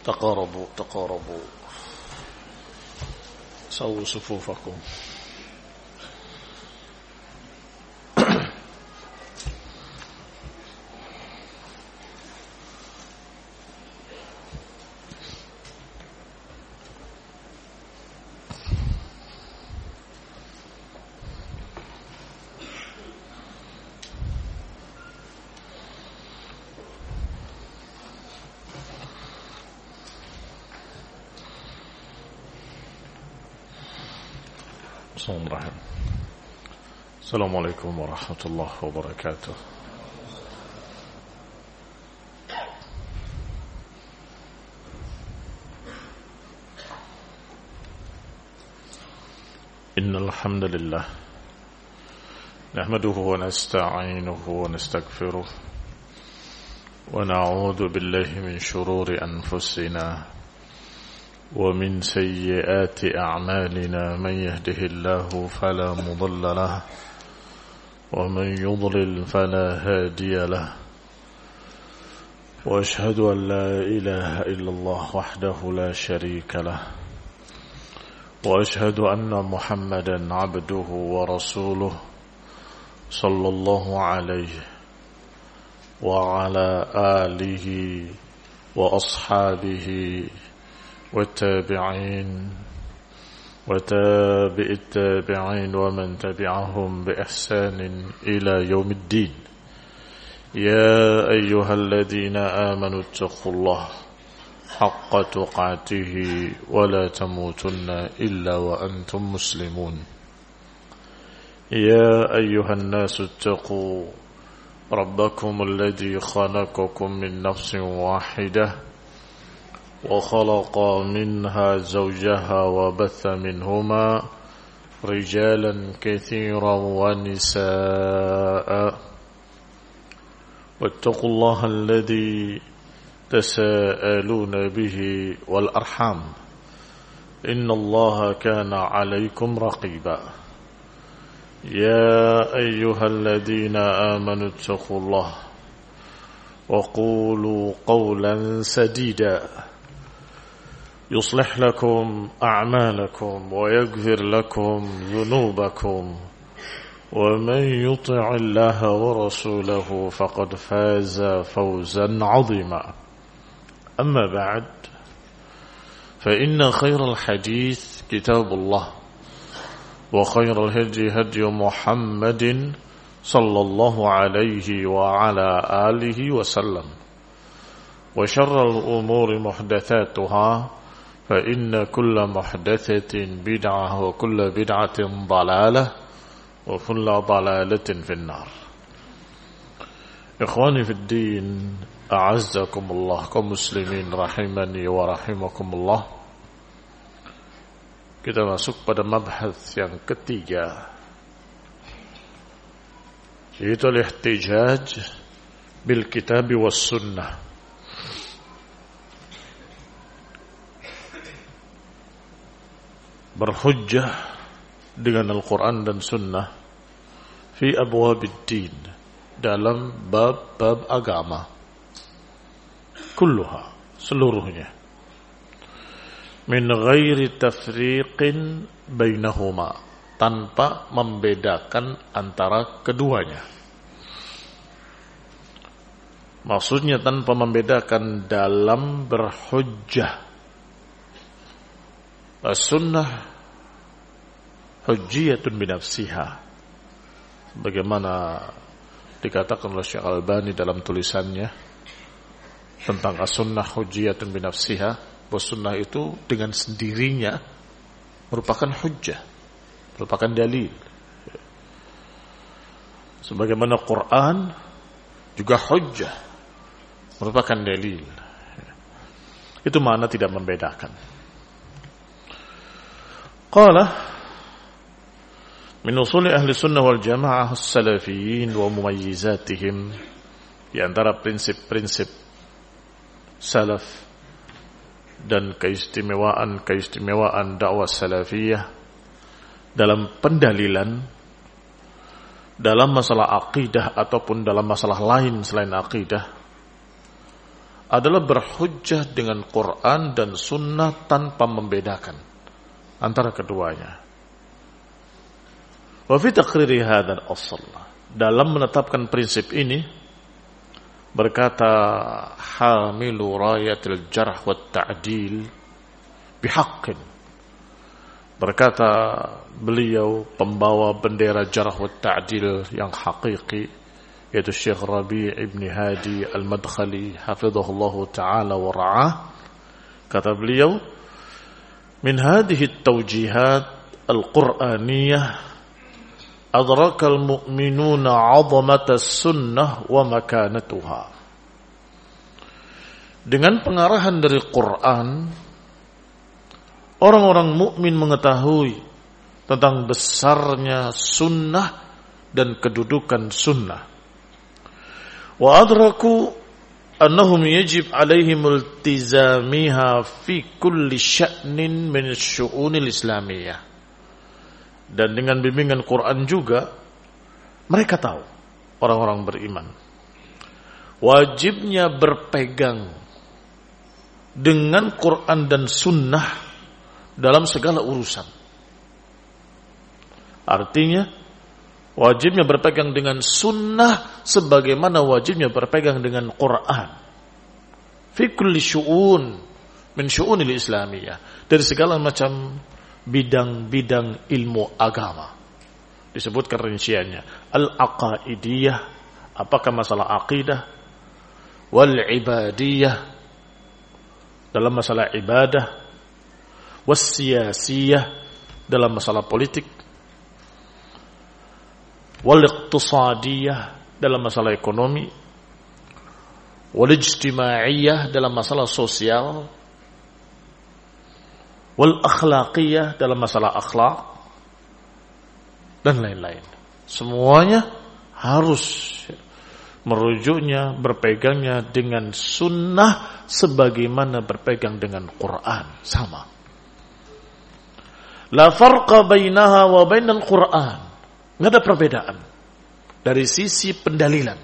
تقاربوا تقاربوا سووا صفوفكم. السلام عليكم ورحمة الله وبركاته. إن الحمد لله نحمده ونستعينه ونستغفره ونعوذ بالله من شرور أنفسنا ومن سيئات أعمالنا. من يهده الله فلا مضل له ومن يضلل فلا هادي له. وأشهد أن لا إله إلا الله وحده لا شريك له. وأشهد أن محمدا عبده ورسوله صلى الله عليه وعلى آله وأصحابه والتابعين وتابع التابعين ومن تبعهم بإحسان إلى يوم الدين. يا أيها الذين آمنوا اتقوا الله حق تقاته ولا تموتن إلا وأنتم مسلمون. يا أيها الناس اتقوا ربكم الذي خلقكم من نفس واحدة وخلق منها زوجها وبث منهما رجالا كثيرا ونساء. واتقوا الله الذي تساءلون به والأرحام إن الله كان عليكم رقيبا. يا أيها الذين آمنوا اتقوا الله وقولوا قولا سديدا يصلح لكم أعمالكم ويغفر لكم ذنوبكم ومن يطع الله ورسوله فقد فاز فوزا عظيما. أما بعد فإن خير الحديث كتاب الله وخير الهدي هدي محمد صلى الله عليه وعلى آله وسلم وشر الأمور محدثاتها فإن كل محدثة بدعة وكل بدعة ضلالة وكل ضلالة في النار. إخواني في الدين أعزكم الله kaum muslimin rahimani wa rahimakumullah. Kita masuk pada mabhas yang ketiga, yaitu al-ihtijaj bil kitab was sunnah. Berhujjah dengan Al-Quran dan Sunnah fi abwabid din, dalam bab-bab agama kulluha, seluruhnya, min ghairi tafriqin bainahuma, tanpa membedakan antara keduanya. Maksudnya tanpa membedakan dalam berhujjah. As-sunnah hujjiyatun binafsiha, bagaimana dikatakan oleh Syekh Al-Albani dalam tulisannya tentang as-sunnah hujjiyatun binafsiha, bahwa sunnah itu dengan sendirinya merupakan hujjah, merupakan dalil. Sebagaimana Quran juga hujjah, merupakan dalil. Itu makna tidak membedakan. Qala min usuli ahli sunnah wal jamaah as-salafiyin wa mumayyizatihim, di antara prinsip-prinsip salaf dan keistimewaan dakwah salafiyah dalam pendalilan dalam masalah akidah ataupun dalam masalah lain selain akidah adalah berhujjah dengan Quran dan Sunnah tanpa membedakan antara keduanya. Wa fi taqriri hadzal asl, dalam menetapkan prinsip ini berkata hamilu rayatil jarh wa ta'dil bihaqqin, berkata beliau pembawa bendera jarh wa ta'dil yang hakiki, yaitu Syekh Rabi' ibn Hadi al-Madkhali hafizahullahu ta'ala wa ra'ah. Kata beliau, min hadhihi at-tawjihat al-Qur'aniyah adraka al-mu'minuna 'azamata as-sunnah wa makanatuha. Dengan pengarahan dari Quran, orang-orang mukmin mengetahui tentang besarnya sunnah dan kedudukan sunnah. Wa adraku annahum yajib alaihim iltizamiha fi kulli sya'nin min asy-syu'unil islamiyah. Dan dengan bimbingan Quran juga mereka tahu, orang-orang beriman, wajibnya berpegang dengan Quran dan sunnah dalam segala urusan. Artinya wajibnya berpegang dengan sunnah sebagaimana wajibnya berpegang dengan Quran. Fi kulli syu'un min syu'unil islamiyah, dari segala macam bidang-bidang ilmu agama. Disebutkan rinciannya, al-aqaidiyah, apakah masalah aqidah, wal ibadiyah, dalam masalah ibadah, was siyasiyah, dalam masalah politik, wal iqtisadiyah, dalam masalah ekonomi, wal ijtimaiyah, dalam masalah sosial, wal akhlaqiyah, dalam masalah akhlak, dan lain-lain. Semuanya harus merujuknya, berpegangnya dengan sunnah sebagaimana berpegang dengan Quran. Sama. La farqa bainaha wa bainal Quran. Nggak ada perbedaan dari sisi pendalilan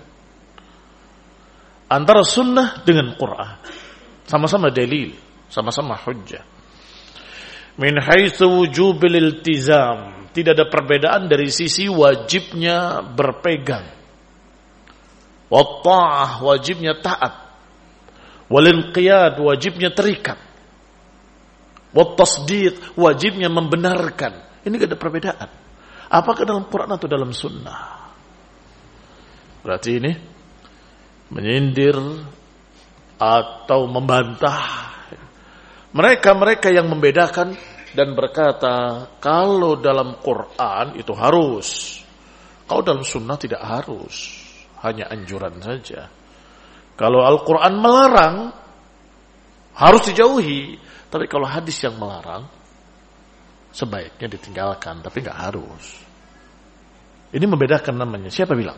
antara sunnah dengan Quran. Sama-sama dalil, sama-sama hujjah. Min haitsu wujubil iltizam, tidak ada perbedaan dari sisi wajibnya berpegang. Wa ta'ah, wajibnya taat. Wal inqiyad, wajibnya terikat. Wa tasdiq, wajibnya membenarkan. Ini tidak ada perbedaan. Apakah dalam Quran atau dalam sunnah? Berarti ini menyindir atau membantah mereka-mereka yang membedakan dan berkata kalau dalam Quran itu harus, kalau dalam sunnah tidak harus, hanya anjuran saja. Kalau Al-Quran melarang harus dijauhi, tapi kalau hadis yang melarang sebaiknya ditinggalkan, tapi nggak harus. Ini membedakan namanya. Siapa bilang?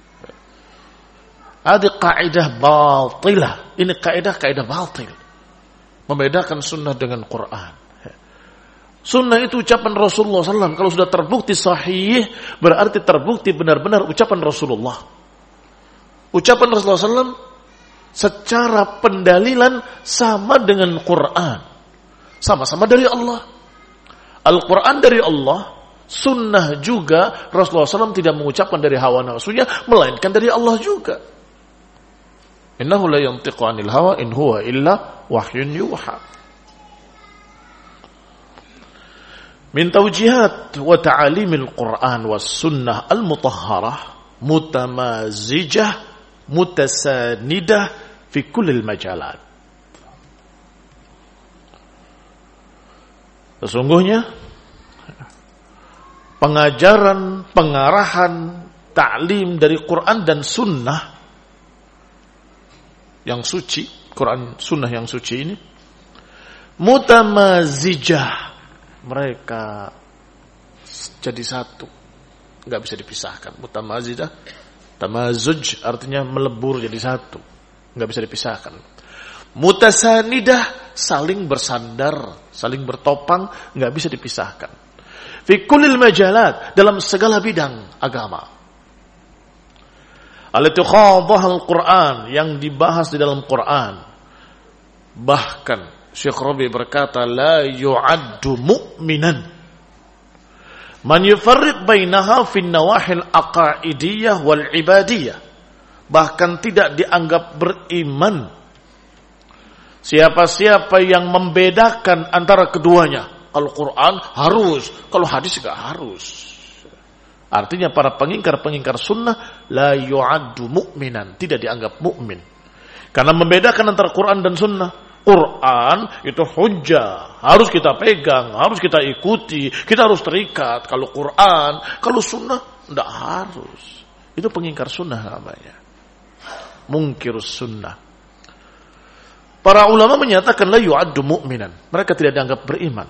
Ada kaidah batilah. Ini kaidah batil. Membedakan sunnah dengan Quran. Sunnah itu ucapan Rasulullah SAW. Kalau sudah terbukti sahih, berarti terbukti benar-benar ucapan Rasulullah. Ucapan Rasulullah SAW secara pendalilan sama dengan Quran. Sama-sama dari Allah. Al-Quran dari Allah, sunnah juga Rasulullah SAW tidak mengucapkan dari hawa nafsunya, melainkan dari Allah juga. Innahu la yantiqu 'anil hawa in huwa illa wahyun yuha. Min tawjihat wa ta'alimil Quran was sunnah al-mutahharah mutamazijah mutasanidah fi kullil majalat. Sesungguhnya pengajaran, pengarahan, ta'lim dari Quran dan sunnah yang suci, Quran sunnah yang suci ini mutamazijah, mereka jadi satu, nggak bisa dipisahkan. Mutamazijah, tamazuj artinya melebur jadi satu, nggak bisa dipisahkan. Mutasanidah, saling bersandar, saling bertopang, nggak bisa dipisahkan. Fi kullil majalat, dalam segala bidang agama. Allati khadhaha al-Quran, yang dibahas di dalam Quran. Bahkan Syekh Rabi berkata, la yu'addu mu'minan man yufarriq bainaha fin nawahil aqaidiyah wal ibadiyah. Bahkan tidak dianggap beriman siapa-siapa yang membedakan antara keduanya. Kalau Quran harus, kalau hadis enggak harus. Artinya para pengingkar sunnah la yu'addu mu'minan, tidak dianggap mukmin. Karena membedakan antara Quran dan sunnah. Quran itu hujjah, harus kita pegang, harus kita ikuti, kita harus terikat. Kalau Quran, kalau sunnah tidak harus. Itu pengingkar sunnah namanya. Munkirus sunnah. Para ulama menyatakan la yu'addu mu'minan, mereka tidak dianggap beriman.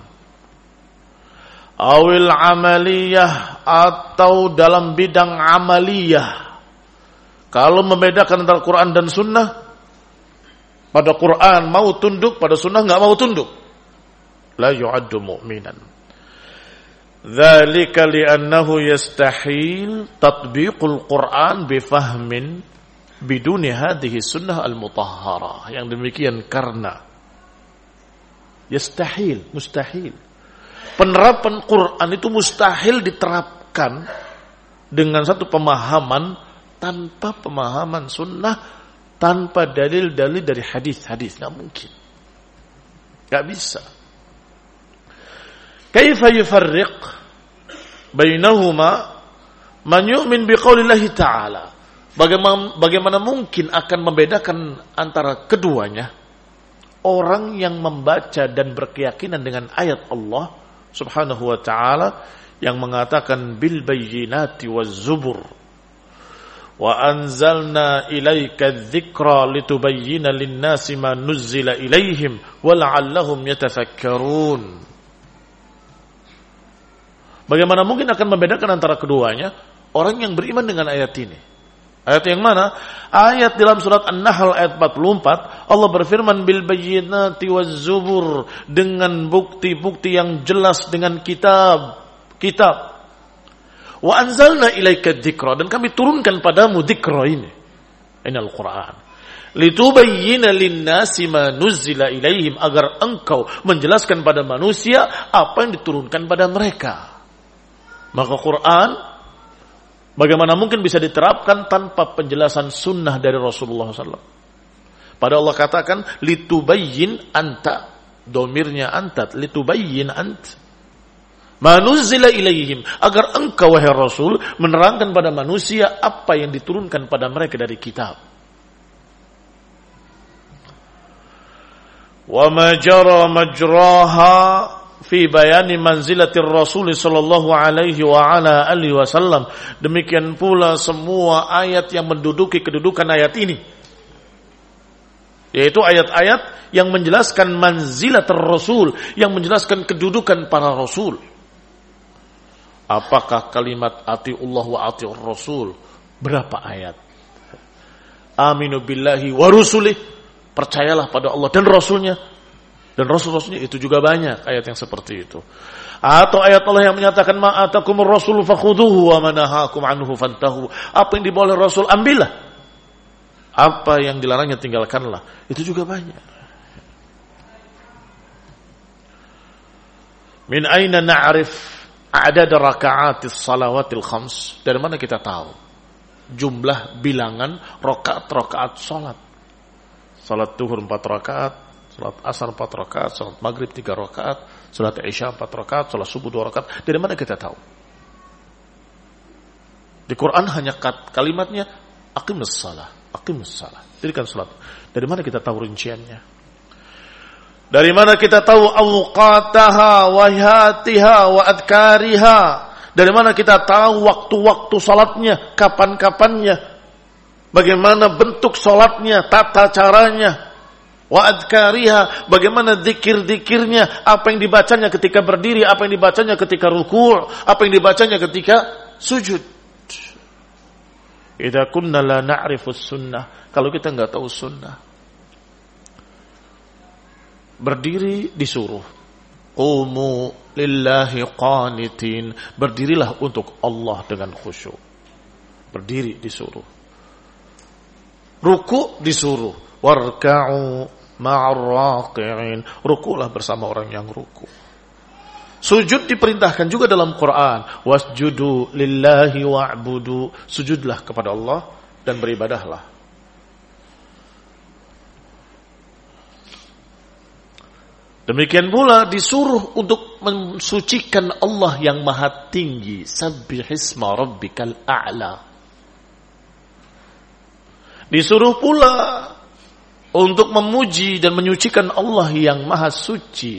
Awil amaliyah, atau dalam bidang amaliyah. Kalau membedakan antara Quran dan sunnah, pada Quran mau tunduk, pada sunnah enggak mau tunduk. La yu'addu mu'minan. Dzalika li'annahu yastahil tatbiqul Quran bifahmin biduni hadhihi sunnah al-mutahharah. Yang demikian karena yastahil, mustahil. Penerapan Quran itu mustahil diterapkan dengan satu pemahaman tanpa pemahaman sunnah, tanpa dalil-dalil dari hadis-hadis. Nggak mungkin. Nggak bisa. Kaifa yufarriq bainahuma man yu'min biqaulillahi ta'ala. Bagaimana mungkin akan membedakan antara keduanya orang yang membaca dan berkeyakinan dengan ayat Allah Subhanahu wa ta'ala yang mengatakan bil bayyinati waz zubur wa anzalna ilaika dzikra litubayyana lin-nasi ma nuzzila ilaihim wa la'allahum yatafakkarun. Bagaimana mungkin akan membedakan antara keduanya orang yang beriman dengan ayat ini? Ayat yang mana? Ayat dalam surat An-Nahl ayat 44. Allah berfirman bil bayyinati waz zubur, dengan bukti-bukti yang jelas, dengan kitab. Wa anzalna ilaika dzikra, dan kami turunkan padamu dzikra ini. Ini Al-Qur'an. Litubayyana lin-nasi ma nuzzila ilaihim, agar engkau menjelaskan pada manusia apa yang diturunkan pada mereka. Maka Quran bagaimana mungkin bisa diterapkan tanpa penjelasan sunnah dari Rasulullah SAW? Pada Allah katakan, litubayyin anta. Domirnya anta. Litubayyin anta. Manuzzila ilaihim. Agar engkau, wahai Rasul, menerangkan pada manusia apa yang diturunkan pada mereka dari kitab. Wa ma jara majraha fi bayani manzilatir Rasul sallallahu alaihi wa ala alihi wasallam. Demikian pula semua ayat yang menduduki kedudukan ayat ini, yaitu ayat-ayat yang menjelaskan manzilatir Rasul, yang menjelaskan kedudukan para rasul. Apakah kalimat atiullah wa atiur Rasul? Berapa ayat? Aminu billahi wa rusulih, percayalah pada Allah dan Rasulnya. Dan Rasul-Rasulnya itu juga banyak ayat yang seperti itu. Atau ayat Allah yang menyatakan ma'atakumur rasul fakhuduhu wa manahakum anhu fantahu. Apa yang dibawa oleh Rasul, ambillah. Apa yang dilarangnya, tinggalkanlah. Itu juga banyak. Min aina na'rif a'dad raka'atis salawatil khams? Dari mana kita tahu jumlah bilangan rakaat-rakaat salat? Salat zuhur 4 rakaat, salat asar 4 rakaat, salat maghrib 3 rakaat, salat isya 4 rakaat, salat subuh 2 rakaat. Dari mana kita tahu? Di Quran hanya kalimatnya aqimus shalah, aqimus shalah. Dirikan salat. Dari mana kita tahu rinciannya? Dari mana kita tahu awqataha wa hayatiha wa adkariha? Dari mana kita tahu waktu-waktu salatnya, kapan-kapannya? Bagaimana bentuk salatnya, tata caranya? Wa adkariha, bagaimana zikir-zikirnya, apa yang dibacanya ketika berdiri, apa yang dibacanya ketika ruku', apa yang dibacanya ketika sujud. Idza kunna la na'rifus sunnah, kalau kita enggak tahu sunnah. Berdiri disuruh, qumu lillahi qanitin, berdirilah untuk Allah dengan khusyuk. Berdiri disuruh. Ruku' disuruh, warka'u ma'ar raqi'in. Rukulah bersama orang yang ruku. Sujud diperintahkan juga dalam Quran. Wasjudu lillahi wa'budu. Sujudlah kepada Allah dan beribadahlah. Demikian pula disuruh untuk mensucikan Allah yang maha tinggi. Sabbihisma rabbikal a'la. Disuruh pula untuk memuji dan menyucikan Allah yang maha suci.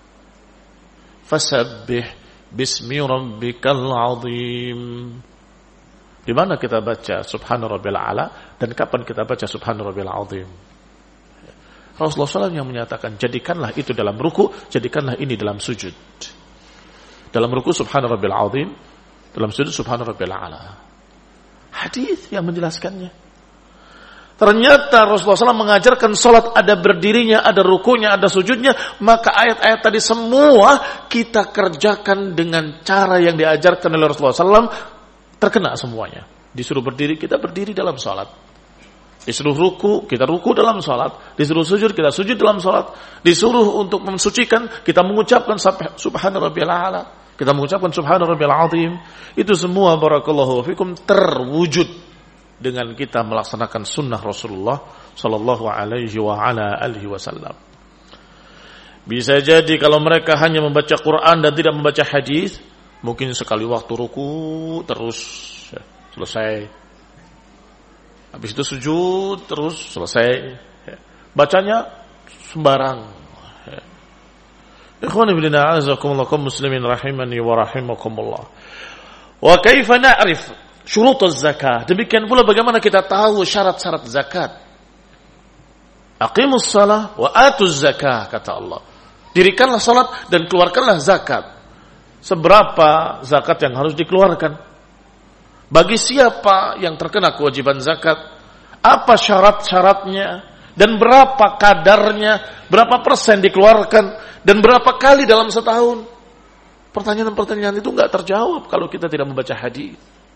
Fasabbih bismi rabbikal azim. Di mana kita baca subhana rabbil a'la dan kapan kita baca subhana rabbil azim? Rasulullah SAW yang menyatakan, jadikanlah itu dalam ruku, jadikanlah ini dalam sujud. Dalam ruku subhana rabbil azim, dalam sujud subhana rabbil a'la. Hadis yang menjelaskannya. Ternyata Rasulullah SAW mengajarkan salat ada berdirinya, ada rukunya, ada sujudnya, maka ayat-ayat tadi semua kita kerjakan dengan cara yang diajarkan oleh Rasulullah SAW, terkena semuanya. Disuruh berdiri, kita berdiri dalam salat. Disuruh ruku, kita ruku dalam salat. Disuruh sujud, kita sujud dalam salat. Disuruh untuk mensucikan, kita mengucapkan subhana rabbiyal a'la. Kita mengucapkan subhana rabbiyal azim. Itu semua barakallahu fikum terwujud dengan kita melaksanakan sunnah Rasulullah sallallahu alaihi wa ala alihi wasallam. Bisa jadi kalau mereka hanya membaca Quran dan tidak membaca hadis, mungkin sekali waktu ruku terus selesai. Habis itu sujud terus selesai. Bacanya sembarang. Ikhwani fillah a'azakumullah kaum muslimin rahimani wa rahimakumullah. Wa kaifa na'rif syurut az-zakah? Demikian pula bagaimana kita tahu syarat-syarat zakat? Aqimus shalah wa atuz zakah, kata Allah. Dirikanlah salat dan keluarkanlah zakat. Seberapa zakat yang harus dikeluarkan? Bagi siapa yang terkena kewajiban zakat? Apa syarat-syaratnya? Dan berapa kadarnya? Berapa persen dikeluarkan? Dan berapa kali dalam setahun? Pertanyaan-pertanyaan itu enggak terjawab kalau kita tidak membaca hadis.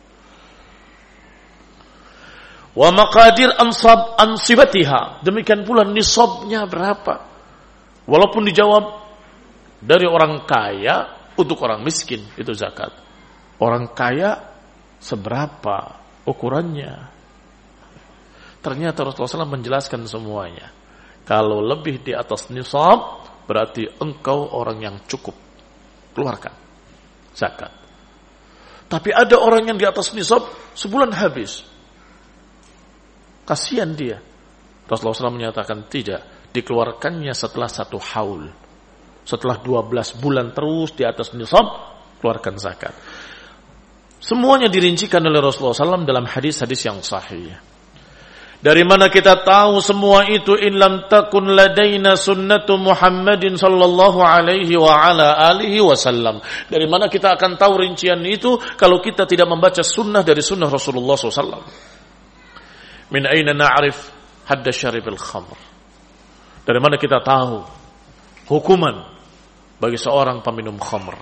Wa maqadir ansibatiha. Demikian pula nisabnya berapa? Walaupun dijawab dari orang kaya untuk orang miskin, itu zakat. Orang kaya seberapa ukurannya? Ternyata Rasulullah SAW menjelaskan semuanya. Kalau lebih di atas nisab, berarti engkau orang yang cukup keluarkan zakat. Tapi ada orang yang di atas nisab sebulan habis. Kasihan dia. Rasulullah SAW menyatakan tidak, dikeluarkannya setelah 1 haul. Setelah 12 bulan terus di atas nisab, keluarkan zakat. Semuanya dirincikan oleh Rasulullah SAW dalam hadis-hadis yang sahih. Dari mana kita tahu semua itu? In lam takun ladaina sunnatu Muhammadin sallallahu alaihi wa ala alihi wasallam. Dari mana kita akan tahu rincian itu kalau kita tidak membaca sunnah dari sunnah Rasulullah SAW? Min aina na'rif hadda syaribil khamr? Dari mana kita tahu hukuman bagi seorang peminum khamr?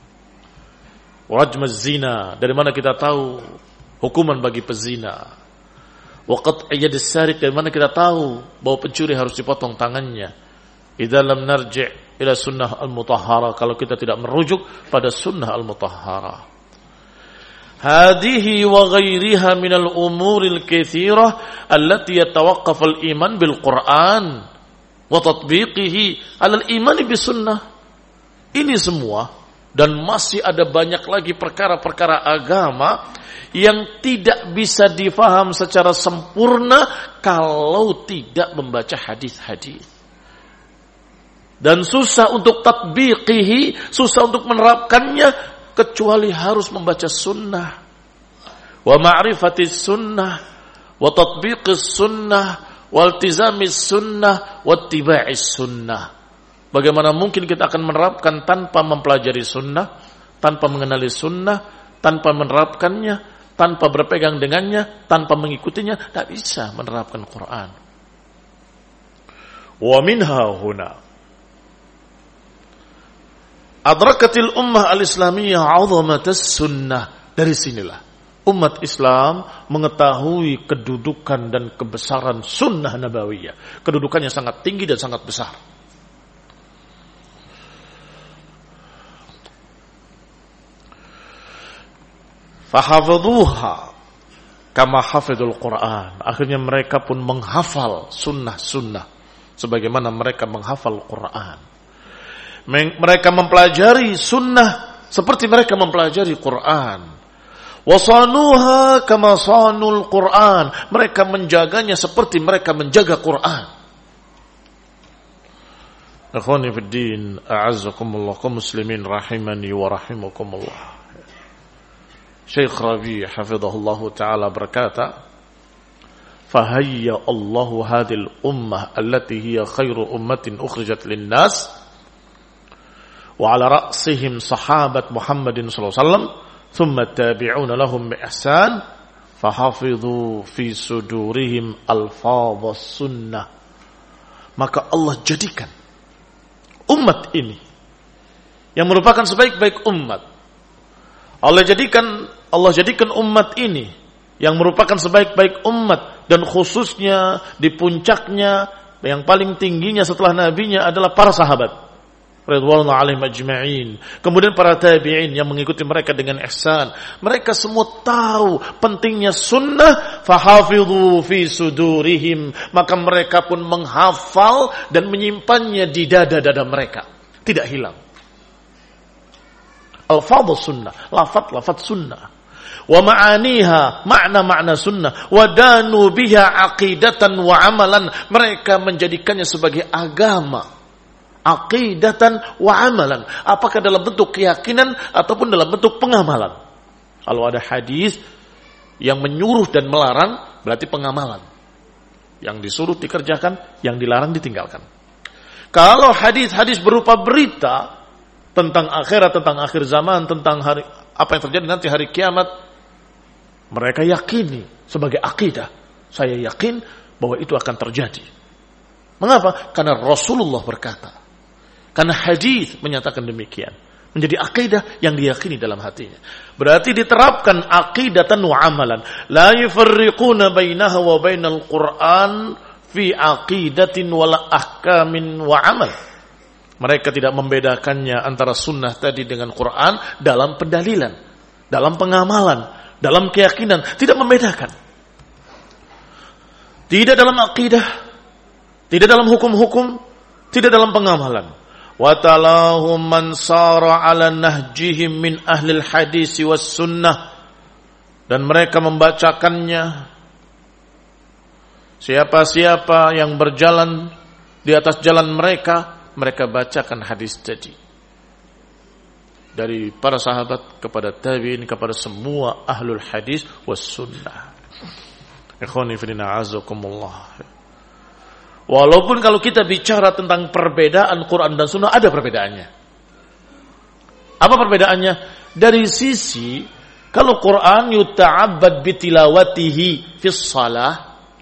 Rajmaz zina, dari mana kita tahu hukuman bagi pezina? Waqat ayyadis sarik, dari mana kita tahu bahwa pencuri harus dipotong tangannya? Idza lam narji' ila sunnah al-mutahhara, kalau kita tidak merujuk pada sunnah al-mutahhara. Hadihi wa ghairiha minal umuril katsirah allati yatawaqqaf al-iman bil Qur'an wa tatbiqihi 'ala al-iman bis sunnah. Ini semua dan masih ada banyak lagi perkara-perkara agama yang tidak bisa difaham secara sempurna kalau tidak membaca hadis-hadis. Dan susah untuk tatbiqihi, susah untuk menerapkannya kecuali harus membaca sunnah. Wa ma'rifatis sunnah, wa tatbiqis sunnah, wa iltizamis sunnah, wa ittiba'is sunnah. Bagaimana mungkin kita akan menerapkan tanpa mempelajari sunnah, tanpa mengenali sunnah, tanpa menerapkannya, tanpa berpegang dengannya, tanpa mengikutinya? Tak bisa menerapkan Quran. Wa minha huna adrakatil ummah al-islamiyah 'azamatas sunnah. Dari sinilah umat Islam mengetahui kedudukan dan kebesaran sunnah nabawiyah. Kedudukannya sangat tinggi dan sangat besar. Fahafadhuha kama hafidhul Quran. Akhirnya mereka pun menghafal sunnah-sunnah sebagaimana mereka menghafal Quran. Mereka mempelajari sunnah seperti mereka mempelajari Quran. Wasanuha kama sanul Quran. Mereka menjaganya seperti mereka menjaga Quran. Akhwani fid din, a'azzakumullah, kaum muslimin rahimani wa rahimakumullah. Syekh Rabi' hafizahullah ta'ala berkata, "Fahayya Allahu hadhil ummah allati hiya khairu ummatin ukhrijat lin-nas wa 'ala ra'sihim sahabat Muhammadin sallallahu alaihi wasallam thumma tabi'una lahum bi ihsan fahafidhu fi sudurihim alfadhas sunnah." Maka Allah jadikan umat ini yang merupakan sebaik-baik umat. Allah jadikan umat ini yang merupakan sebaik-baik umat, dan khususnya di puncaknya yang paling tingginya setelah nabinya adalah para sahabat radhiyallahu alaihim ajma'in. Kemudian para tabi'in yang mengikuti mereka dengan ihsan. Mereka semua tahu pentingnya sunnah, fahafidhu fi sudurihim, maka mereka pun menghafal dan menyimpannya di dada-dada mereka, tidak hilang. Al-fadhus sunnah, lafaz sunnah. Wa ma'aniha, makna sunnah. Wa danu biha aqidatan wa amalan. Mereka menjadikannya sebagai agama. Aqidatan wa amalan. Apakah dalam bentuk keyakinan ataupun dalam bentuk pengamalan. Kalau ada hadis yang menyuruh dan melarang, berarti pengamalan. Yang disuruh dikerjakan, yang dilarang ditinggalkan. Kalau hadis-hadis berupa berita tentang akhirat, tentang akhir zaman, tentang hari apa yang terjadi nanti hari kiamat, mereka yakini sebagai akidah. Saya yakin bahwa itu akan terjadi. Mengapa? Karena Rasulullah berkata. Karena hadis menyatakan demikian. Menjadi akidah yang diyakini dalam hatinya. Berarti diterapkan aqidatan wa amalan. La yufarriquna bainaha wa bainal Qur'an fi aqidatin wala ahkamin wa amal. Mereka tidak membedakannya antara sunnah tadi dengan Quran dalam pendalilan, dalam pengamalan, dalam keyakinan. Tidak membedakan. Tidak dalam akidah, tidak dalam hukum-hukum, tidak dalam pengamalan. وَتَلَاهُمْ مَنْ سَارَ عَلَى نَهْجِهِمْ مِنْ أَهْلِ الْحَدِيثِ وَالسُّنَّةِ. Dan mereka membacakannya. Siapa-siapa yang berjalan di atas jalan mereka, mereka bacakan hadis tadi. Dari para sahabat kepada tabi'in, kepada semua ahlul hadis was sunnah. Ikhwani fillah azakumullah. Walaupun kalau kita bicara tentang perbedaan Quran dan sunnah, ada perbedaannya. Apa perbedaannya? Dari sisi, kalau Quran yuta'abbad bitilawatihi fis salah,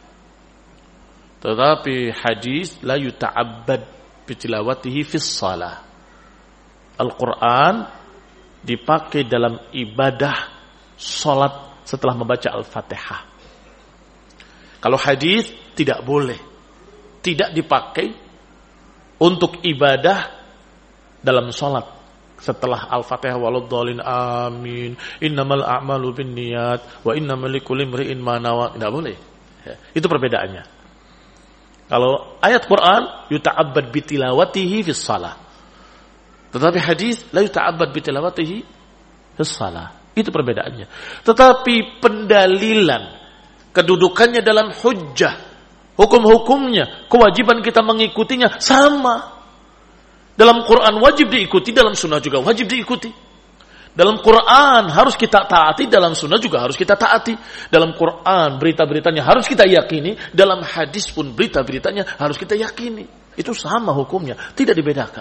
tetapi hadis la yuta'abbad bitilawatihi fis salah. Al-Quran dipakai dalam ibadah salat setelah membaca Al-Fatihah. Kalau hadis tidak boleh, tidak dipakai untuk ibadah dalam salat setelah Al-Fatihah waladdallin amin innamal a'malu binniyat wa innamal likulli imri'in ma nawa. Tidak boleh. Itu perbedaannya. Kalau ayat Quran yuta'abbad bitilawatihi fis salah. Tetapi hadis la yuta'abbad bitilawatihi fis salah. Itu perbedaannya. Tetapi pendalilan kedudukannya dalam hujjah, hukum-hukumnya, kewajiban kita mengikutinya sama. Dalam Quran wajib diikuti, dalam sunnah juga wajib diikuti. Dalam Quran harus kita taati, dalam sunnah juga harus kita taati. Dalam Quran berita-beritanya harus kita yakini, dalam hadis pun berita-beritanya harus kita yakini. Itu sama hukumnya, tidak dibedakan.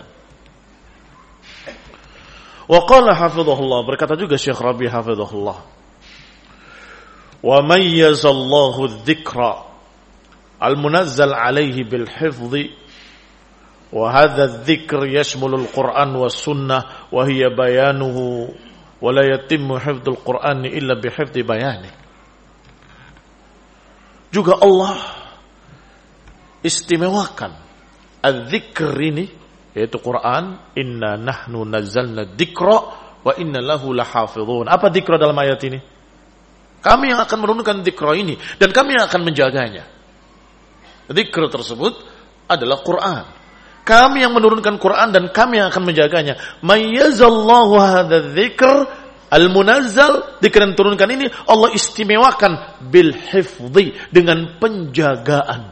Wa qala hafizahullah, berkata juga Syekh Rabi hafizahullah, wa mayyazallahu adh-dhikra al-munazzal alayhi bil hifdhi wa hadha adh-dhikr yashmulu al-Qur'an was sunnah wa hiya bayanuhu Wa la yatimmu hifdzul Qur'ani illa bihifdzi bayani. Juga Allah istimewakan az-dzikr ini, yaitu Quran, inna nahnu nazzalna dzikra wa inna lahu lahafizun. Apa dzikra dalam ayat ini? Kami yang akan menurunkan dzikra ini dan kami yang akan menjaganya. Dzikr tersebut adalah Quran. Kami yang menurunkan Quran dan kami yang akan menjaganya. Mayyazallahu hadzal dzikr al-munazzal, dzikr yang turunkan ini Allah istimewakan bil hifdzi, dengan penjagaan.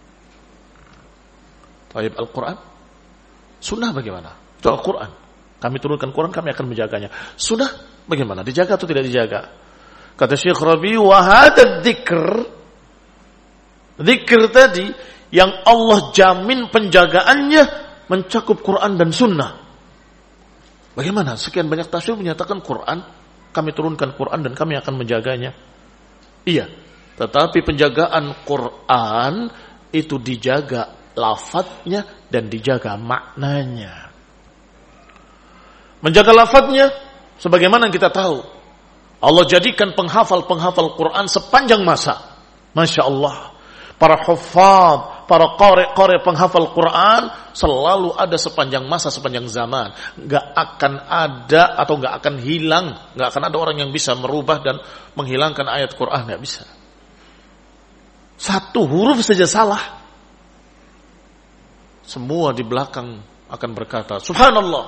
Baik, Al-Quran. Sunnah bagaimana? Itu Al-Quran. Kami turunkan Quran, kami akan menjaganya. Sunnah bagaimana? Dijaga atau tidak dijaga? Kata Syekh Rabi, wa hadzal dzikr, dzikr tadi yang Allah jamin penjagaannya mencakup Quran dan Sunnah. Bagaimana? Sekian banyak tafsir menyatakan Quran, kami turunkan Quran dan kami akan menjaganya. Iya, tetapi penjagaan Quran itu dijaga lafadznya dan dijaga maknanya. Menjaga lafadznya, sebagaimana kita tahu, Allah jadikan penghafal Quran sepanjang masa. Masya Allah. Para huffaz, para qari penghafal Quran selalu ada sepanjang masa, sepanjang zaman. Gak akan ada atau gak akan hilang, gak akan ada orang yang bisa merubah dan menghilangkan ayat Quran, gak bisa. Satu huruf saja salah, semua di belakang akan berkata subhanallah.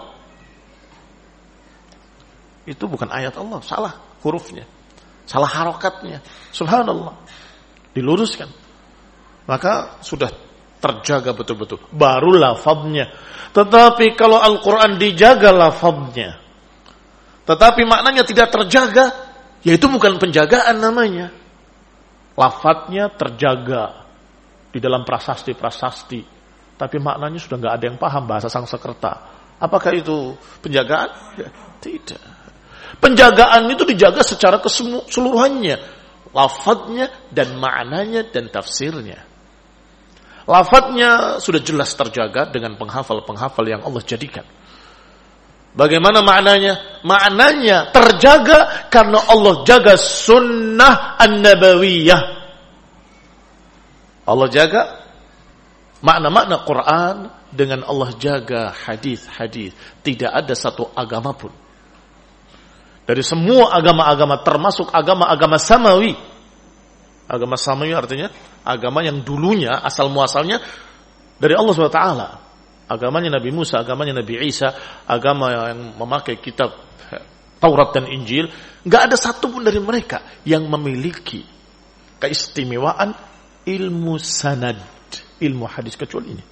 Itu bukan ayat Allah, salah hurufnya, salah harokatnya. Subhanallah, diluruskan. Maka sudah terjaga betul-betul. Baru lafadznya. Tetapi kalau Al-Quran dijaga lafadznya, tetapi maknanya tidak terjaga, ya itu bukan penjagaan namanya. Lafadznya terjaga di dalam prasasti, tapi maknanya sudah nggak ada yang paham bahasa Sanskerta. Apakah itu penjagaan? Ya, tidak. Penjagaan itu dijaga secara keseluruhannya, lafadznya dan maknanya dan tafsirnya. Lafadznya sudah jelas terjaga dengan penghafal yang Allah jadikan. Bagaimana maknanya? Maknanya terjaga karena Allah jaga sunnah an-nabawiyah. Allah jaga makna-makna Quran dengan Allah jaga hadis-hadis. Tidak ada satu agama pun dari semua agama-agama, termasuk agama-agama samawi. Agama samawi artinya agama yang dulunya asal muasalnya dari Allah SWT. Agamanya Nabi Musa, agamanya Nabi Isa, agama yang memakai kitab Taurat dan Injil. Gak ada satu pun dari mereka yang memiliki keistimewaan ilmu sanad, ilmu hadis kecuali ini.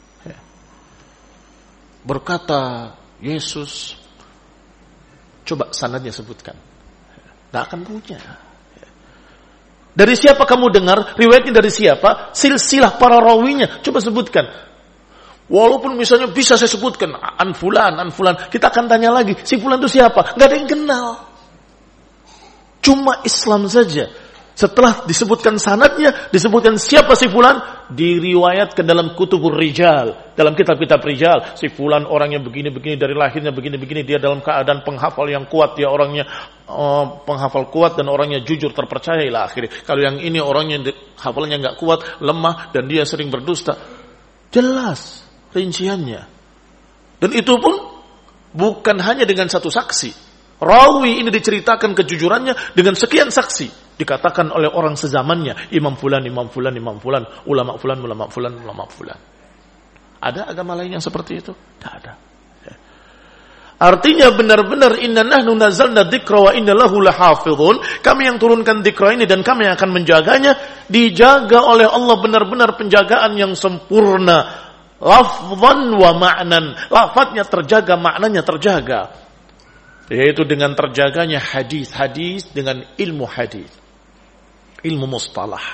Berkata Yesus, coba sanadnya sebutkan. Gak akan punya. Dari siapa kamu dengar? Riwayatnya dari siapa? Silsilah para rawinya. Coba sebutkan. Walaupun misalnya bisa saya sebutkan an fulan. Kita akan tanya lagi, si fulan itu siapa? Gak ada yang kenal. Cuma Islam saja. Setelah disebutkan sanadnya, disebutkan siapa si fulan, diriwayatkan dalam kutubur rijal, dalam kitab-kitab rijal. Si fulan orangnya begini-begini, dari lahirnya begini-begini, dia dalam keadaan penghafal yang kuat, dia orangnya penghafal kuat dan orangnya jujur, terpercaya ila akhirnya. Kalau yang ini orangnya hafalnya enggak kuat, lemah dan dia sering berdusta. Jelas rinciannya. Dan itu pun bukan hanya dengan satu saksi. Rawi ini diceritakan kejujurannya dengan sekian saksi. Dikatakan oleh orang sezamannya, imam fulan, ulama fulan. Ada agama lain yang seperti itu? Tidak ada. Artinya benar-benar inna nahnu nazzalna dzikra wa inna lahu lahafizun. Kami yang turunkan dzikra ini dan kami yang akan menjaganya. Dijaga oleh Allah benar-benar penjagaan yang sempurna. Lafzan wa ma'nan. Lafadznya terjaga, maknanya terjaga. Yaitu dengan terjaganya hadis dengan ilmu hadis. Ilmu mustalah.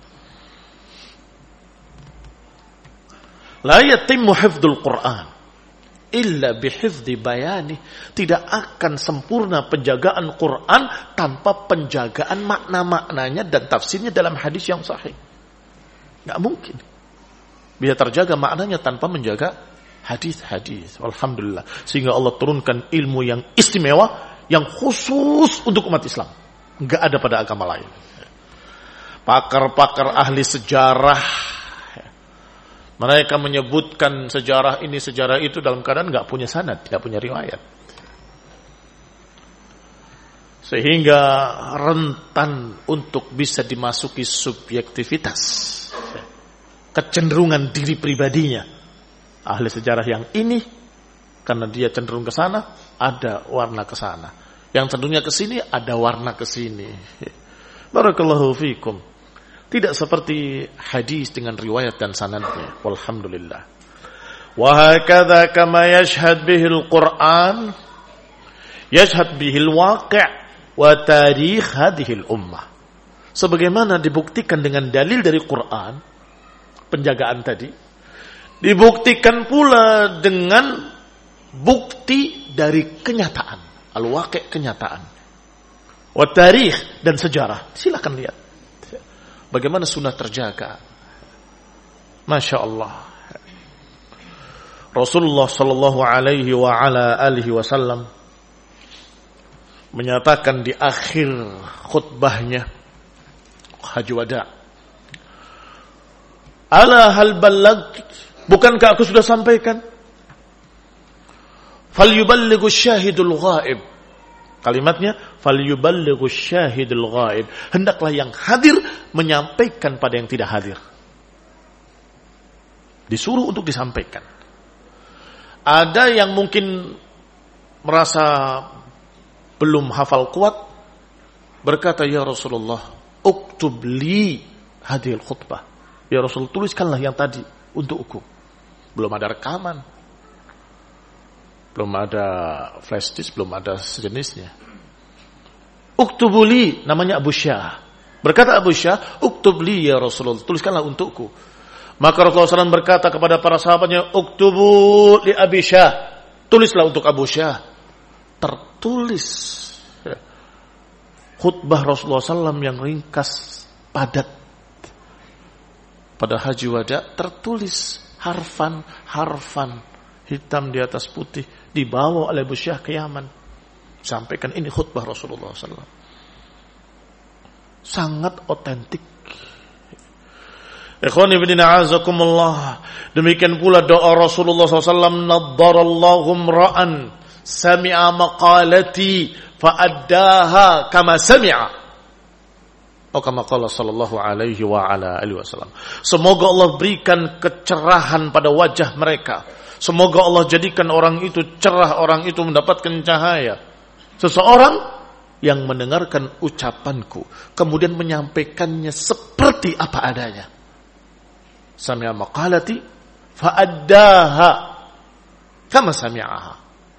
La yatimmu hifdzul Qur'an illa bihifdzi bayani. Tidak akan sempurna penjagaan Quran tanpa penjagaan makna-maknanya dan tafsirnya dalam hadis yang sahih. Enggak mungkin bisa terjaga maknanya tanpa menjaga hadis. Alhamdulillah. Sehingga Allah turunkan ilmu yang istimewa, yang khusus untuk umat Islam. Enggak ada pada agama lain. Pakar-pakar ahli sejarah, mereka menyebutkan sejarah ini, sejarah itu dalam keadaan enggak punya sanad, enggak punya riwayat. Sehingga rentan untuk bisa dimasuki subjektivitas, kecenderungan diri pribadinya. Ahli sejarah yang ini, karena dia cenderung ke sana, ada warna ke sana. Yang cenderungnya ke sini, ada warna ke sini. Barakallahu fikum. Tidak seperti hadis dengan riwayat dan sanadnya. Walhamdulillah. Wa hakadha kama yashhad bihil Qur'an, yashhad bihil waqi' wa tarikh hadhil ummah. Sebagaimana dibuktikan dengan dalil dari Quran, penjagaan tadi, dibuktikan pula dengan bukti dari kenyataan, al-waqi', kenyataan, wa tarikh, dan sejarah. Silakan lihat bagaimana sunnah terjaga. Masya Allah. Rasulullah sallallahu alaihi wa ala alihi wasallam menyatakan di akhir khutbahnya Haji Wada, ala hal balagh, bukankah aku sudah sampaikan? Falyuballighu syahidul ghaib. Kalimatnya falyuballighu syahidul ghaib. Hendaklah yang hadir menyampaikan pada yang tidak hadir. Disuruh untuk disampaikan. Ada yang mungkin merasa belum hafal kuat, berkata, ya Rasulullah, uktub li hadhil khutbah. Ya Rasul, tuliskanlah yang tadi untukku. Belum ada rekaman, belum ada flash disk, belum ada sejenisnya. Uktubuli, namanya Abu Syah. Berkata Abu Syah, uktubli ya Rasulullah, tuliskanlah untukku. Maka Rasulullah SAW berkata kepada para sahabatnya, uktubu li Abi Syah, tulislah untuk Abu Syah. Tertulis khutbah Rasulullah SAW yang ringkas, padat. Pada Haji Wada tertulis harfan, hitam di atas putih, dibawa oleh Abu Syah ke Yaman. Sampaikan ini khutbah Rasulullah SAW. Sangat otentik. Ikhwani fillah azakumullah. Demikian pula doa Rasulullah SAW, naddarallahu ra'an sami'a maqalati fa'addaha kama sami'a. Kama qala sallallahu alaihi wa ala alihi wasallam. Semoga Allah berikan kecerahan pada wajah mereka. Semoga Allah jadikan orang itu cerah, orang itu mendapatkan cahaya. Seseorang yang mendengarkan ucapanku kemudian menyampaikannya seperti apa adanya. Sami'a maqalati fa'addaha kama sami'aha.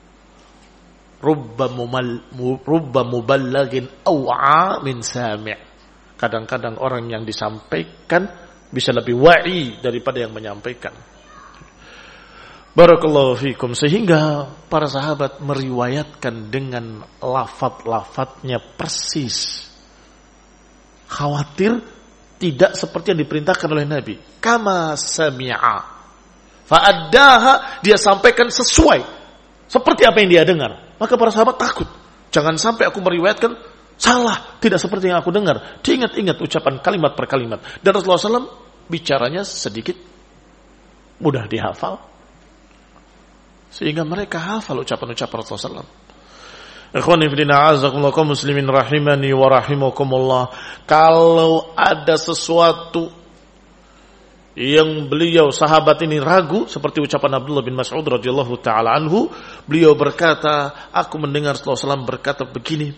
Rubba muballagin aw'a min sami'. Kadang-kadang orang yang disampaikan bisa lebih wa'i daripada yang menyampaikan. Barakallahu fikum. Sehingga para sahabat meriwayatkan dengan lafaz-lafaznya persis. Khawatir tidak seperti yang diperintahkan oleh Nabi. Kama sami'a. Fa'addaha, dia sampaikan sesuai seperti apa yang dia dengar. Maka para sahabat takut. Jangan sampai aku meriwayatkan salah, tidak seperti yang aku dengar. Diingat-ingat ucapan kalimat per kalimat. Dan Rasulullah SAW bicaranya sedikit mudah dihafal, sehingga mereka hafal ucapan-ucapan Rasulullah SAW. Ikhwani fillah azakumullah kaum muslimin rahimani wa rahimakumullah. Kalau ada sesuatu yang beliau sahabat ini ragu, seperti ucapan Abdullah bin Mas'ud radhiyallahu taala anhu, beliau berkata, aku mendengar Rasulullah SAW berkata begini.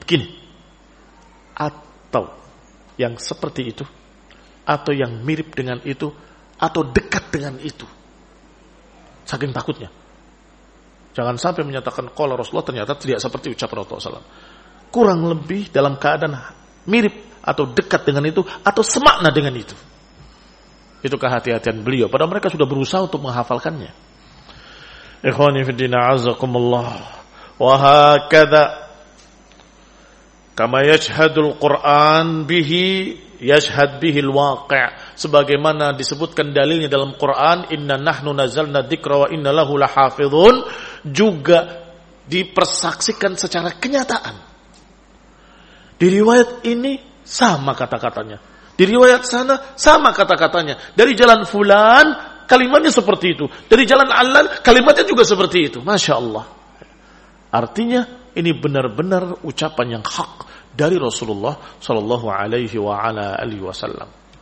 Atau yang seperti itu, atau yang mirip dengan itu, atau dekat dengan itu. Saking takutnya. Jangan sampai menyatakan qala Rasulullah ternyata tidak seperti ucapan Rasulullah SAW. Kurang lebih dalam keadaan mirip atau dekat dengan itu, atau semakna dengan itu. Itu kehati-hatian beliau. Padahal mereka sudah berusaha untuk menghafalkannya. Ikhwani fiddina azakumullah. Wa hakadha kama yashhadul Qur'an bihi yashhad bihi al-waqi'. Sebagaimana disebutkan dalilnya dalam Quran, inna nahnu nazzalna dzikra wa inna lahu lahafizun, juga dipersaksikan secara kenyataan. Di riwayat ini sama kata-katanya. Di riwayat sana sama kata-katanya. Dari jalan fulan kalimatnya seperti itu. Dari jalan Allan kalimatnya juga seperti itu. Masya Allah. Artinya ini benar-benar ucapan yang hak dari Rasulullah sallallahu alaihi wa ala alihi wasallam.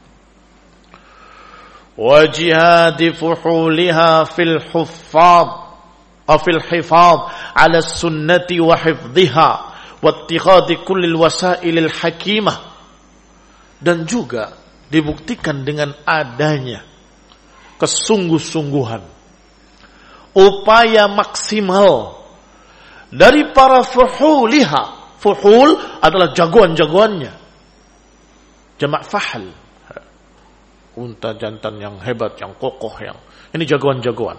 Wa jihadi fuhuliha fil huffaz aw fil hifaz ala sunnati wa hifdhiha wa ittikhadhi kullil wasailil hakimah. Dan juga dibuktikan dengan adanya kesungguh-sungguhan, upaya maksimal dari para fuhuliha. Fuhul adalah jagoan-jagoannya, jamak fahal, unta jantan yang hebat, yang kokoh, yang ini jagoan-jagoan.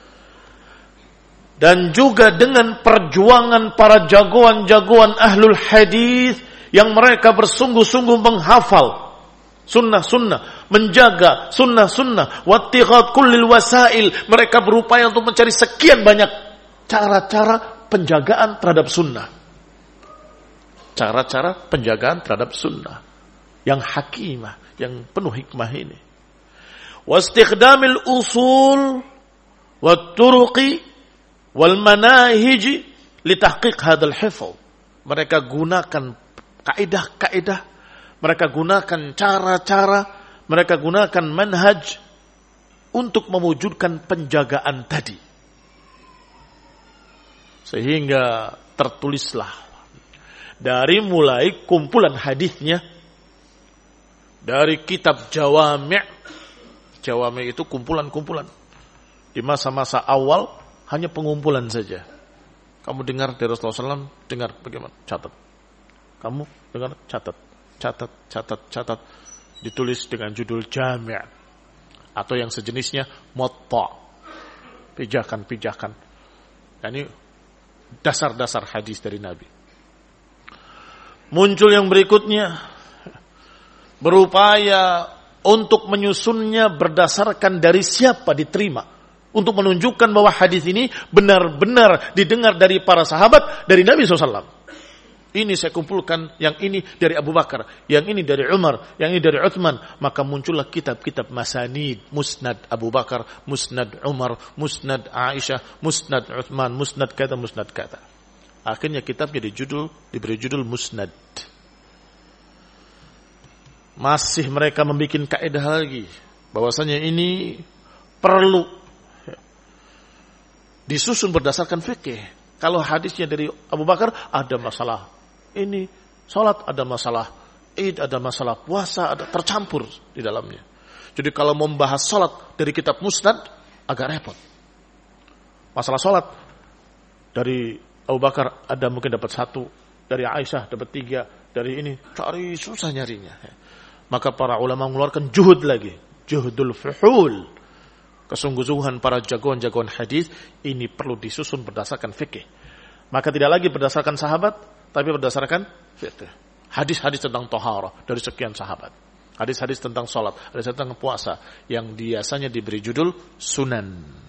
Dan juga dengan perjuangan para jagoan-jagoan ahlul hadis yang mereka bersungguh-sungguh menghafal sunnah-sunnah, menjaga sunnah-sunnah, wattikhad kullil wasail, mereka berupaya untuk mencari sekian banyak cara-cara penjagaan terhadap sunnah. Cara-cara penjagaan terhadap sunnah yang hakimah, yang penuh hikmah ini. Wastikhdamil usul wat-turuqi wal manahij li tahqiq hadzal hifz. Mereka gunakan kaidah-kaidah, mereka gunakan cara-cara, mereka gunakan manhaj untuk mewujudkan penjagaan tadi. Sehingga tertulislah dari mulai kumpulan hadisnya, dari kitab Jawami'. Jawami' itu kumpulan-kumpulan. Di masa-masa awal hanya pengumpulan saja. Kamu dengar dari Rasulullah SAW, dengar bagaimana? Catat. Kamu dengar, catat. Ditulis dengan judul Jami' atau yang sejenisnya Muwatta. Pijakan. Ini dasar-dasar hadis dari Nabi. Muncul yang berikutnya, berupaya untuk menyusunnya berdasarkan dari siapa diterima, untuk menunjukkan bahwa hadis ini benar-benar didengar dari para sahabat, dari Nabi SAW. Ini saya kumpulkan, yang ini dari Abu Bakar, yang ini dari Umar, yang ini dari Uthman. Maka muncullah kitab-kitab masanid, musnad Abu Bakar, musnad Umar, musnad Aisyah, musnad Uthman, musnad kata. Akhirnya kitabnya diberi judul musnad. Masih mereka membuat kaidah lagi, bahwasanya ini perlu disusun berdasarkan fikih. Kalau hadisnya dari Abu Bakar ada masalah ini, salat ada masalah, Id ada masalah, puasa ada, tercampur di dalamnya. Jadi kalau membahas salat dari kitab musnad agak repot. Masalah salat dari Abu Bakar ada mungkin dapat 1, dari Aisyah dapat 3, dari ini cari susah nyarinya. Maka para ulama mengeluarkan juhud lagi, juhudul fuhul, kesungguh-sungguhan para jagoan-jagoan hadis ini perlu disusun berdasarkan fikih. Maka tidak lagi berdasarkan sahabat, tapi berdasarkan fikih. Hadis-hadis tentang taharah dari sekian sahabat. Hadis-hadis tentang salat, hadis tentang puasa yang biasanya diberi judul sunan.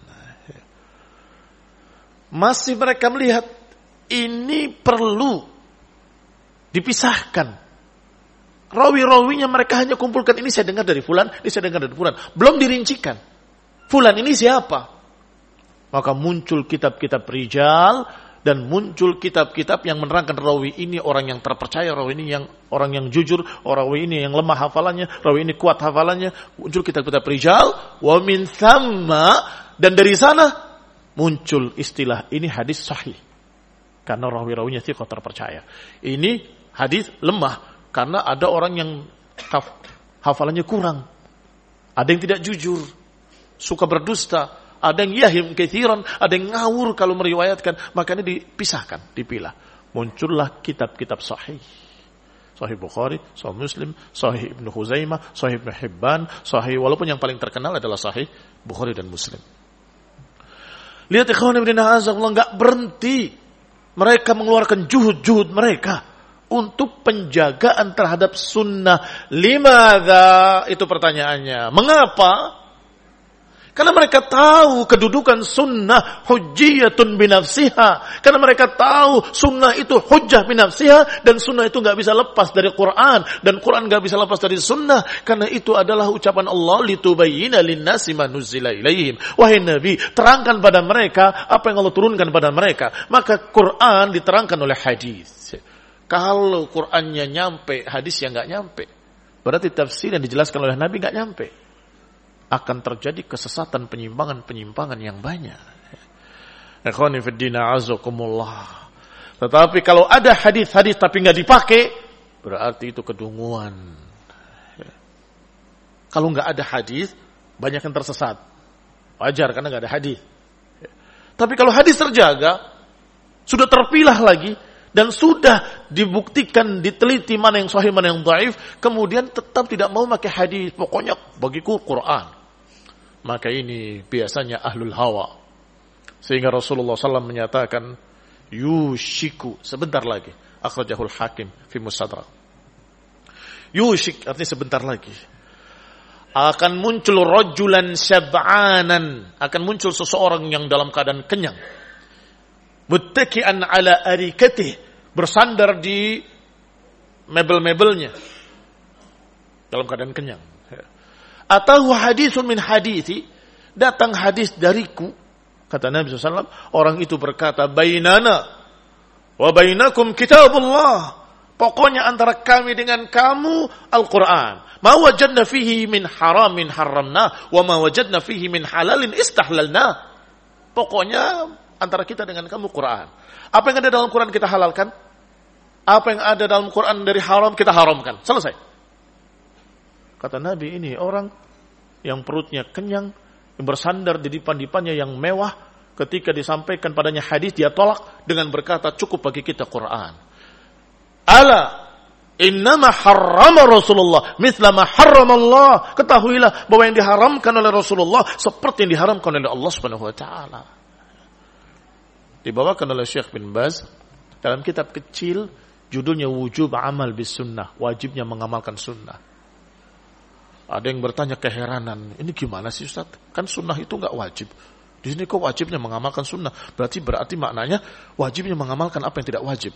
Masih mereka melihat ini perlu dipisahkan. Rawi-rawinya mereka hanya kumpulkan, ini saya dengar dari fulan, ini saya dengar dari fulan. Belum dirincikan. Fulan ini siapa? Maka muncul kitab-kitab rijal dan muncul kitab-kitab yang menerangkan rawi ini orang yang terpercaya, rawi ini yang orang yang jujur, rawi ini yang lemah hafalannya, rawi ini kuat hafalannya. Muncul kitab-kitab rijal, wa min thamma, dan dari sana muncul istilah ini hadis sahih. Karena rawi-rawinya thiqah, terpercaya. Ini hadis lemah karena ada orang yang hafalannya kurang. Ada yang tidak jujur, suka berdusta, ada yang yahim katsiran, ada yang ngawur kalau meriwayatkan, makanya dipisahkan, dipilah. Muncullah kitab-kitab sahih. Sahih Bukhari, Sahih Muslim, Sahih Ibnu Huzaimah, Sahih Ibnu Hibban, Sahih, walaupun yang paling terkenal adalah Sahih Bukhari dan Muslim. Lihat ikhwan ibn a'azakullah, enggak berhenti mereka mengeluarkan juhud-juhud mereka untuk penjagaan terhadap sunnah. Limadza? Itu pertanyaannya. Mengapa? Karena mereka tahu kedudukan sunnah hujjiyatun binafsiha. Karena mereka tahu sunnah itu hujjah binafsiha. Dan sunnah itu gak bisa lepas dari Quran. Dan Quran gak bisa lepas dari sunnah. Karena itu adalah ucapan Allah, litubayyina linnasi ma nuzzila ilaihim. Wahai Nabi, terangkan pada mereka apa yang Allah turunkan pada mereka. Maka Quran diterangkan oleh hadis. Kalau Qurannya nyampe, hadisnya gak nyampe, berarti tafsir yang dijelaskan oleh Nabi gak nyampe. Akan terjadi kesesatan, penyimpangan yang banyak. Ikhwani fiddin a'azakumullah. Tetapi kalau ada hadis-hadis tapi nggak dipakai, berarti itu kedunguan. Kalau nggak ada hadis, banyak yang tersesat. Wajar karena nggak ada hadis. Tapi kalau hadis terjaga, sudah terpilah lagi, dan sudah dibuktikan, diteliti mana yang sahih, mana yang dhaif, kemudian tetap tidak mau pakai hadis, pokoknya bagiku Quran. Maka ini biasanya ahlul hawa. Sehingga Rasulullah SAW menyatakan, yushiku, sebentar lagi. Akhrajahul Hakim fi Mustadrak. Yushik artinya sebentar lagi. Akan muncul rajulan syab'anan. Akan muncul seseorang yang dalam keadaan kenyang. Muttaki'an ala arikatih. Bersandar di mebel-mebelnya. Dalam keadaan kenyang. Atau hadisun min hadithi, datang hadis dariku, kata Nabi SAW. Orang itu berkata, bainana wa bainakum kitabullah. Pokoknya antara kami dengan kamu Al-Quran. Ma wajadna fihi min haramin haramna, wa ma wajadna fihi min halalin istahlalna. Pokoknya antara kita dengan kamu Quran. Apa yang ada dalam Quran kita halalkan, apa yang ada dalam Quran dari haram kita haramkan. Selesai. Kata Nabi, ini orang yang perutnya kenyang, yang bersandar di dipan-dipannya yang mewah, ketika disampaikan padanya hadis, dia tolak dengan berkata, cukup bagi kita Quran. Ala innama harrama Rasulullah mithla ma harrama Allah. Ketahuilah bahwa yang diharamkan oleh Rasulullah seperti yang diharamkan oleh Allah Subhanahu wa taala. Dibawakan oleh Syekh bin Baz dalam kitab kecil judulnya Wujub Amal bis Sunnah, wajibnya mengamalkan sunnah. Ada yang bertanya keheranan, ini gimana sih Ustaz? Kan sunnah itu enggak wajib. Di sini kok wajibnya mengamalkan sunnah? Berarti maknanya wajibnya mengamalkan apa yang tidak wajib.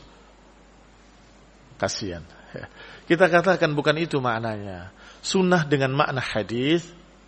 Kasihan. Kita katakan bukan itu maknanya. Sunnah dengan makna hadis,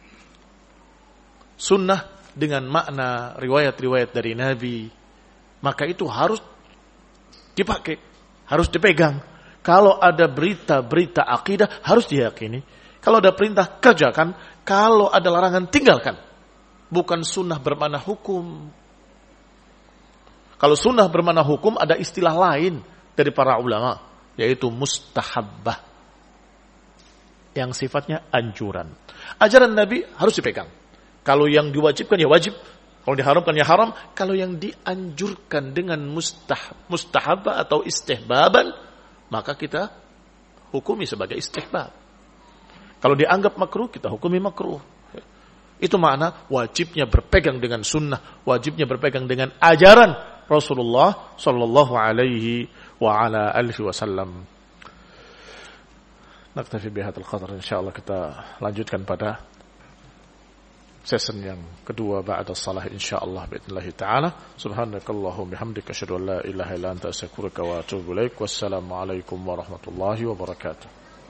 sunnah dengan makna riwayat-riwayat dari Nabi, maka itu harus dipakai, harus dipegang. Kalau ada berita-berita akidah harus diyakini. Kalau ada perintah, kerjakan. Kalau ada larangan, tinggalkan. Bukan sunnah bermakna hukum. Kalau sunnah bermakna hukum, ada istilah lain dari para ulama, yaitu mustahabbah, yang sifatnya anjuran. Ajaran Nabi harus dipegang. Kalau yang diwajibkan, ya wajib. Kalau diharamkan, ya haram. Kalau yang dianjurkan dengan mustahabbah atau istihbaban, maka kita hukumi sebagai istihbab. Kalau dianggap makruh, kita hukumi makruh. Itu makna wajibnya berpegang dengan sunnah, wajibnya berpegang dengan ajaran Rasulullah sallallahu alaihi wa ala alihi wasallam. Naktafi bihadzal qadar, insyaallah kita lanjutkan pada sesi yang kedua ba'da shalah insyaallah باذنillah taala. Subhanakallahumma bihamdika asyhadu an la ilaha illa anta astaghfiruka wa atubu ilaik. Wassalamu alaikum warahmatullahi wabarakatuh.